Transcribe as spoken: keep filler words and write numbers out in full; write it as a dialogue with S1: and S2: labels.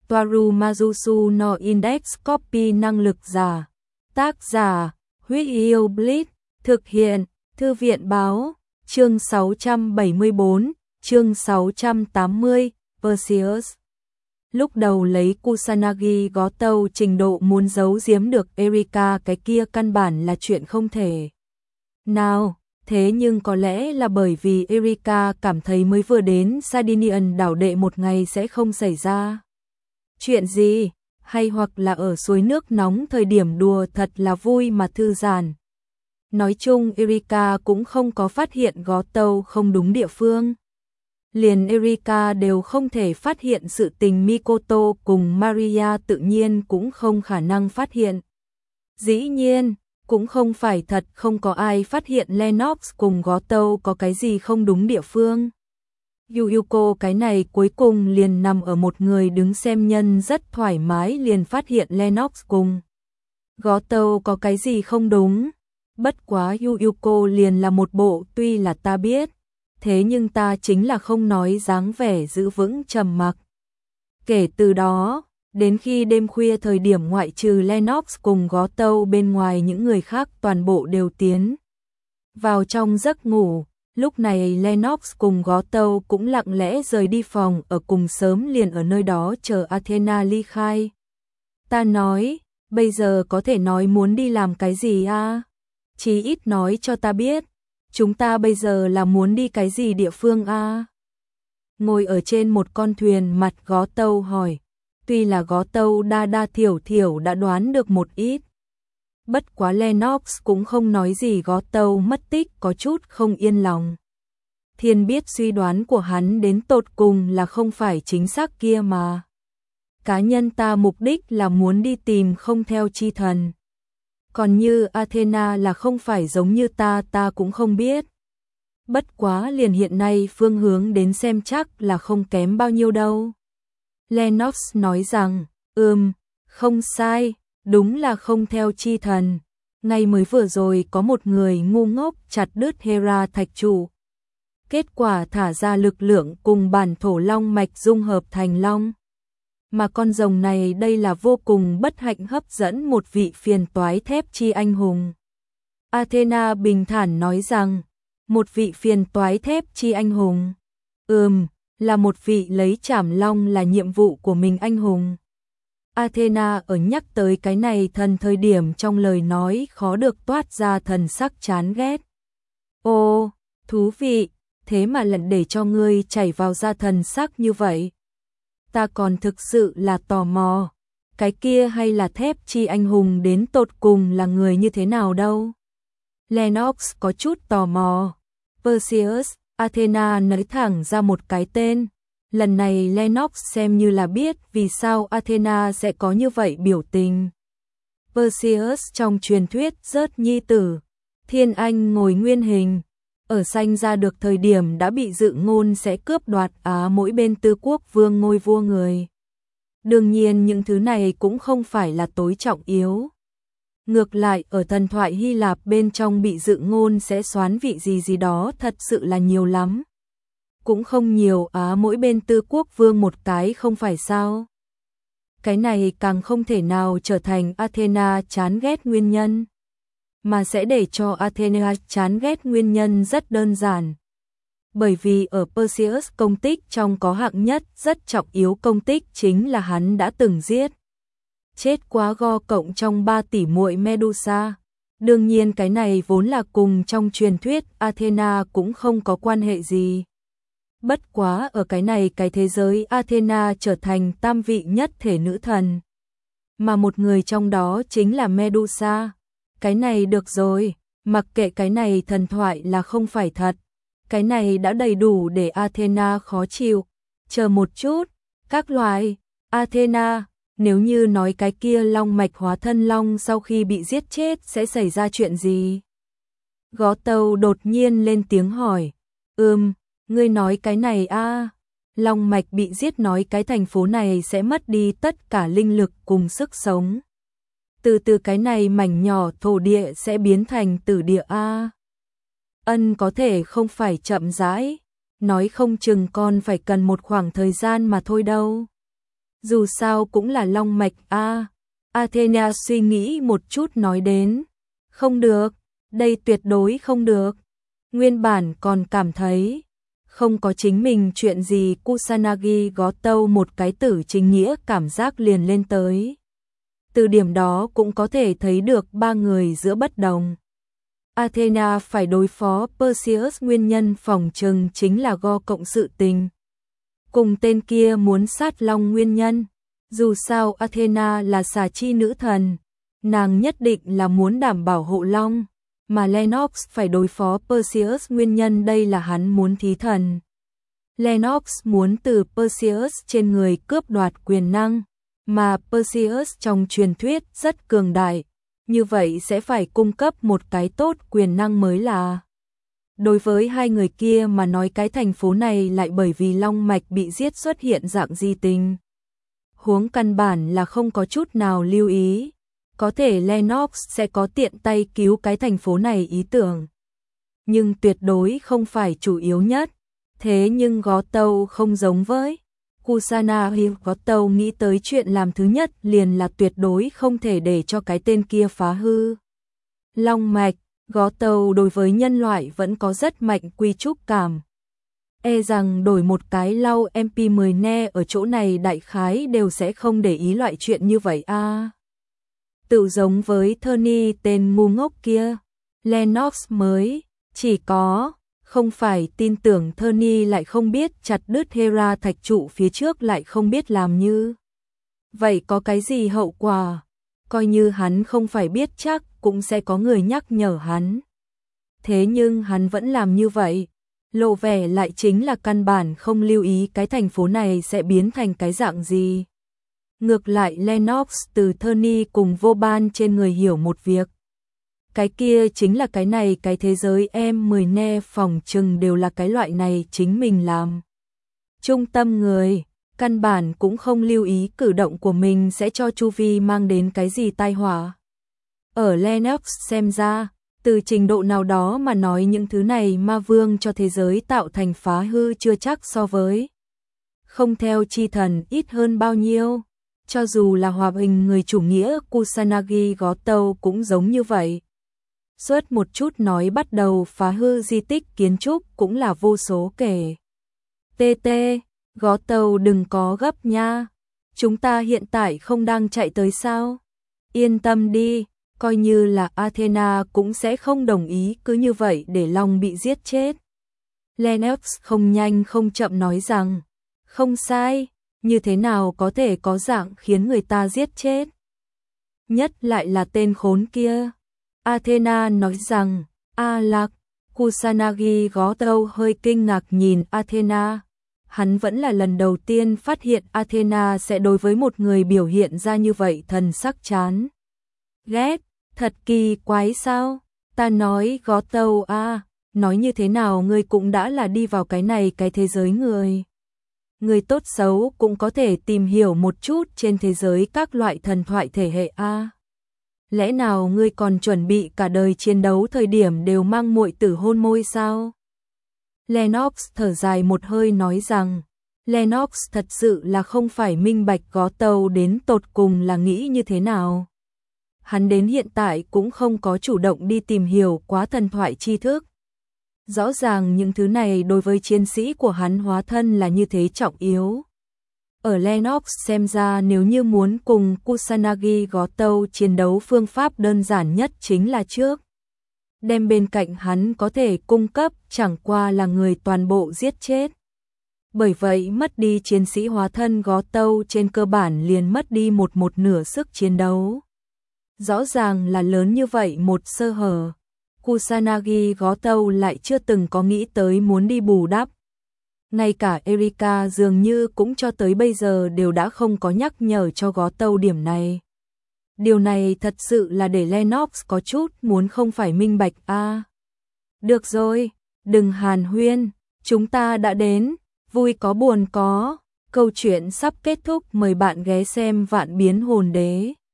S1: Toaru Majusu no Index Copy năng lực giả. Tác giả, Huyết Yêu Blitz, thực hiện, Thư viện báo, chương sáu trăm bảy mươi tư, chương sáu trăm tám mươi, Perseus. Lúc đầu lấy Kusanagi Gotou trình độ muốn giấu giếm được Erika cái kia căn bản là chuyện không thể. Nào, thế nhưng có lẽ là bởi vì Erika cảm thấy mới vừa đến Sardinian đảo đệ một ngày sẽ không xảy ra chuyện gì, hay hoặc là ở suối nước nóng thời điểm đùa thật là vui mà thư giãn. Nói chung Erika cũng không có phát hiện Gotou không đúng địa phương. Liền Erika đều không thể phát hiện sự tình Mikoto cùng Maria tự nhiên cũng không khả năng phát hiện. Dĩ nhiên, cũng không phải thật không có ai phát hiện Lennox cùng Gotou có cái gì không đúng địa phương. Yuyuko cái này cuối cùng liền nằm ở một người đứng xem nhân rất thoải mái liền phát hiện Lennox cùng Gotou có cái gì không đúng. Bất quá Yuyuko liền là một bộ tuy là ta biết, thế nhưng ta chính là không nói dáng vẻ giữ vững trầm mặc. Kể từ đó, đến khi đêm khuya thời điểm ngoại trừ Lennox cùng Gotou bên ngoài những người khác toàn bộ đều tiến vào trong giấc ngủ, lúc này Lennox cùng Gotou cũng lặng lẽ rời đi phòng ở cùng sớm liền ở nơi đó chờ Athena ly khai. Ta nói, bây giờ có thể nói muốn đi làm cái gì a? Chí ít nói cho ta biết. Chúng ta bây giờ là muốn đi cái gì địa phương a? Ngồi ở trên một con thuyền mặt Gotou hỏi. Tuy là Gotou đa đa thiểu thiểu đã đoán được một ít. Bất quá Lennox cũng không nói gì Gotou mất tích có chút không yên lòng. Thiên biết suy đoán của hắn đến tột cùng là không phải chính xác kia mà. Cá nhân ta mục đích là muốn đi tìm không theo chi thần. Còn như Athena là không phải giống như ta ta cũng không biết. Bất quá liền hiện nay phương hướng đến xem chắc là không kém bao nhiêu đâu. Lennox nói rằng, ừm, không sai, đúng là không theo chi thần. Ngay mới vừa rồi có một người ngu ngốc chặt đứt Hera thạch trụ. Kết quả thả ra lực lượng cùng bản thổ long mạch dung hợp thành long. Mà con rồng này đây là vô cùng bất hạnh hấp dẫn một vị phiền toái thép chi anh hùng. Athena bình thản nói rằng, một vị phiền toái thép chi anh hùng. Ừm, là một vị lấy trảm long là nhiệm vụ của mình anh hùng. Athena ở nhắc tới cái này thần thời điểm trong lời nói khó được toát ra thần sắc chán ghét. Ô, thú vị, thế mà lần để cho ngươi chảy vào ra thần sắc như vậy. Ta còn thực sự là tò mò, cái kia hay là thép chi anh hùng đến tột cùng là người như thế nào đâu. Lennox có chút tò mò. Perseus, Athena nói thẳng ra một cái tên. Lần này Lennox xem như là biết vì sao Athena sẽ có như vậy biểu tình. Perseus trong truyền thuyết rớt nhi tử, Thiên Anh ngồi nguyên hình. Ở sanh ra được thời điểm đã bị dự ngôn sẽ cướp đoạt Á mỗi bên tư quốc vương ngôi vua người. Đương nhiên những thứ này cũng không phải là tối trọng yếu. Ngược lại ở thần thoại Hy Lạp bên trong bị dự ngôn sẽ soán vị gì gì đó thật sự là nhiều lắm. Cũng không nhiều Á mỗi bên tư quốc vương một cái không phải sao. Cái này càng không thể nào trở thành Athena chán ghét nguyên nhân. Mà sẽ để cho Athena chán ghét nguyên nhân rất đơn giản. Bởi vì ở Perseus công tích trong có hạng nhất rất trọng yếu công tích chính là hắn đã từng giết chết quá Go cộng trong ba tỷ muội Medusa. Đương nhiên cái này vốn là cùng trong truyền thuyết Athena cũng không có quan hệ gì. Bất quá ở cái này cái thế giới Athena trở thành tam vị nhất thể nữ thần. Mà một người trong đó chính là Medusa. Cái này được rồi, mặc kệ cái này thần thoại là không phải thật. Cái này đã đầy đủ để Athena khó chịu. Chờ một chút, các loại, Athena, nếu như nói cái kia long mạch hóa thân long sau khi bị giết chết sẽ xảy ra chuyện gì? Gotou đột nhiên lên tiếng hỏi. Ừm, ngươi nói cái này a? Long mạch bị giết nói cái thành phố này sẽ mất đi tất cả linh lực cùng sức sống. Từ từ cái này mảnh nhỏ thổ địa sẽ biến thành tử địa a. Ân có thể không phải chậm rãi, nói không chừng con phải cần một khoảng thời gian mà thôi đâu. Dù sao cũng là long mạch a. Athena suy nghĩ một chút nói đến. Không được, đây tuyệt đối không được. Nguyên bản còn cảm thấy không có chính mình chuyện gì, Kusanagi gó tâu một cái tử chính nghĩa cảm giác liền lên tới. Từ điểm đó cũng có thể thấy được ba người giữa bất đồng. Athena phải đối phó Perseus, nguyên nhân phỏng chừng chính là go cộng sự tình. Cùng tên kia muốn sát long nguyên nhân. Dù sao Athena là xà chi nữ thần, nàng nhất định là muốn đảm bảo hộ long. Mà Lennox phải đối phó Perseus, nguyên nhân đây là hắn muốn thí thần. Lennox muốn từ Perseus trên người cướp đoạt quyền năng, mà Perseus trong truyền thuyết rất cường đại, như vậy sẽ phải cung cấp một cái tốt quyền năng mới là. Đối với hai người kia mà nói, cái thành phố này lại bởi vì long mạch bị giết xuất hiện dạng di tình. Huống căn bản là không có chút nào lưu ý. Có thể Lennox sẽ có tiện tay cứu cái thành phố này ý tưởng, nhưng tuyệt đối không phải chủ yếu nhất. Thế nhưng Gó Tâu không giống với Kusanagi, Gó Tâu nghĩ tới chuyện làm thứ nhất liền là tuyệt đối không thể để cho cái tên kia phá hư long mạch. Gó Tâu đối với nhân loại vẫn có rất mạnh quy trúc cảm. E rằng đổi một cái lau em pê mười ne ở chỗ này đại khái đều sẽ không để ý loại chuyện như vậy a. À, tự giống với Tony tên ngu ngốc kia, Lennox mới chỉ có không phải tin tưởng Tony lại không biết chặt đứt Hera thạch trụ phía trước, lại không biết làm như vậy có cái gì hậu quả. Coi như hắn không phải biết chắc cũng sẽ có người nhắc nhở hắn. Thế nhưng hắn vẫn làm như vậy, lộ vẻ lại chính là căn bản không lưu ý cái thành phố này sẽ biến thành cái dạng gì. Ngược lại Lennox từ Tony cùng vô ban trên người hiểu một việc. Cái kia chính là cái này cái thế giới em mười ne phòng chừng đều là cái loại này chính mình làm trung tâm người, căn bản cũng không lưu ý cử động của mình sẽ cho chu vi mang đến cái gì tai họa. Ở Lennox xem ra, từ trình độ nào đó mà nói những thứ này ma vương cho thế giới tạo thành phá hư chưa chắc so với không theo chi thần ít hơn bao nhiêu. Cho dù là hòa bình người chủ nghĩa Kusanagi Gó Tâu cũng giống như vậy. Suốt một chút nói bắt đầu phá hư di tích kiến trúc cũng là vô số kể. tê tê, Gó Tâu đừng có gấp nha. Chúng ta hiện tại không đang chạy tới sao? Yên tâm đi, coi như là Athena cũng sẽ không đồng ý cứ như vậy để Long bị giết chết. Lennox không nhanh không chậm nói rằng, không sai, như thế nào có thể có dạng khiến người ta giết chết. Nhất lại là tên khốn kia. Athena nói rằng, A Lạc, Kusanagi Gó Tâu hơi kinh ngạc nhìn Athena. Hắn vẫn là lần đầu tiên phát hiện Athena sẽ đối với một người biểu hiện ra như vậy thần sắc chán ghét, thật kỳ quái sao? Ta nói Gó Tâu a, nói như thế nào ngươi cũng đã là đi vào cái này cái thế giới người. Người tốt xấu cũng có thể tìm hiểu một chút trên thế giới các loại thần thoại thể hệ a. Lẽ nào ngươi còn chuẩn bị cả đời chiến đấu thời điểm đều mang muội tử hôn môi sao? Lennox thở dài một hơi nói rằng, Lennox thật sự là không phải minh bạch Gó Tâu đến tột cùng là nghĩ như thế nào. Hắn đến hiện tại cũng không có chủ động đi tìm hiểu quá thần thoại tri thức. Rõ ràng những thứ này đối với chiến sĩ của hắn hóa thân là như thế trọng yếu. Ở Lennox xem ra nếu như muốn cùng Kusanagi Gó Tâu chiến đấu, phương pháp đơn giản nhất chính là trước đem bên cạnh hắn có thể cung cấp chẳng qua là người toàn bộ giết chết. Bởi vậy mất đi chiến sĩ hóa thân Gó Tâu trên cơ bản liền mất đi một một nửa sức chiến đấu. Rõ ràng là lớn như vậy một sơ hở, Kusanagi Gó Tâu lại chưa từng có nghĩ tới muốn đi bù đắp. Ngay cả Erika dường như cũng cho tới bây giờ đều đã không có nhắc nhở cho Gó Tâu điểm này. Điều này thật sự là để Lennox có chút muốn không phải minh bạch a. À, được rồi, đừng hàn huyên, chúng ta đã đến, vui có buồn có, câu chuyện sắp kết thúc, mời bạn ghé xem Vạn Biến Hồn Đế.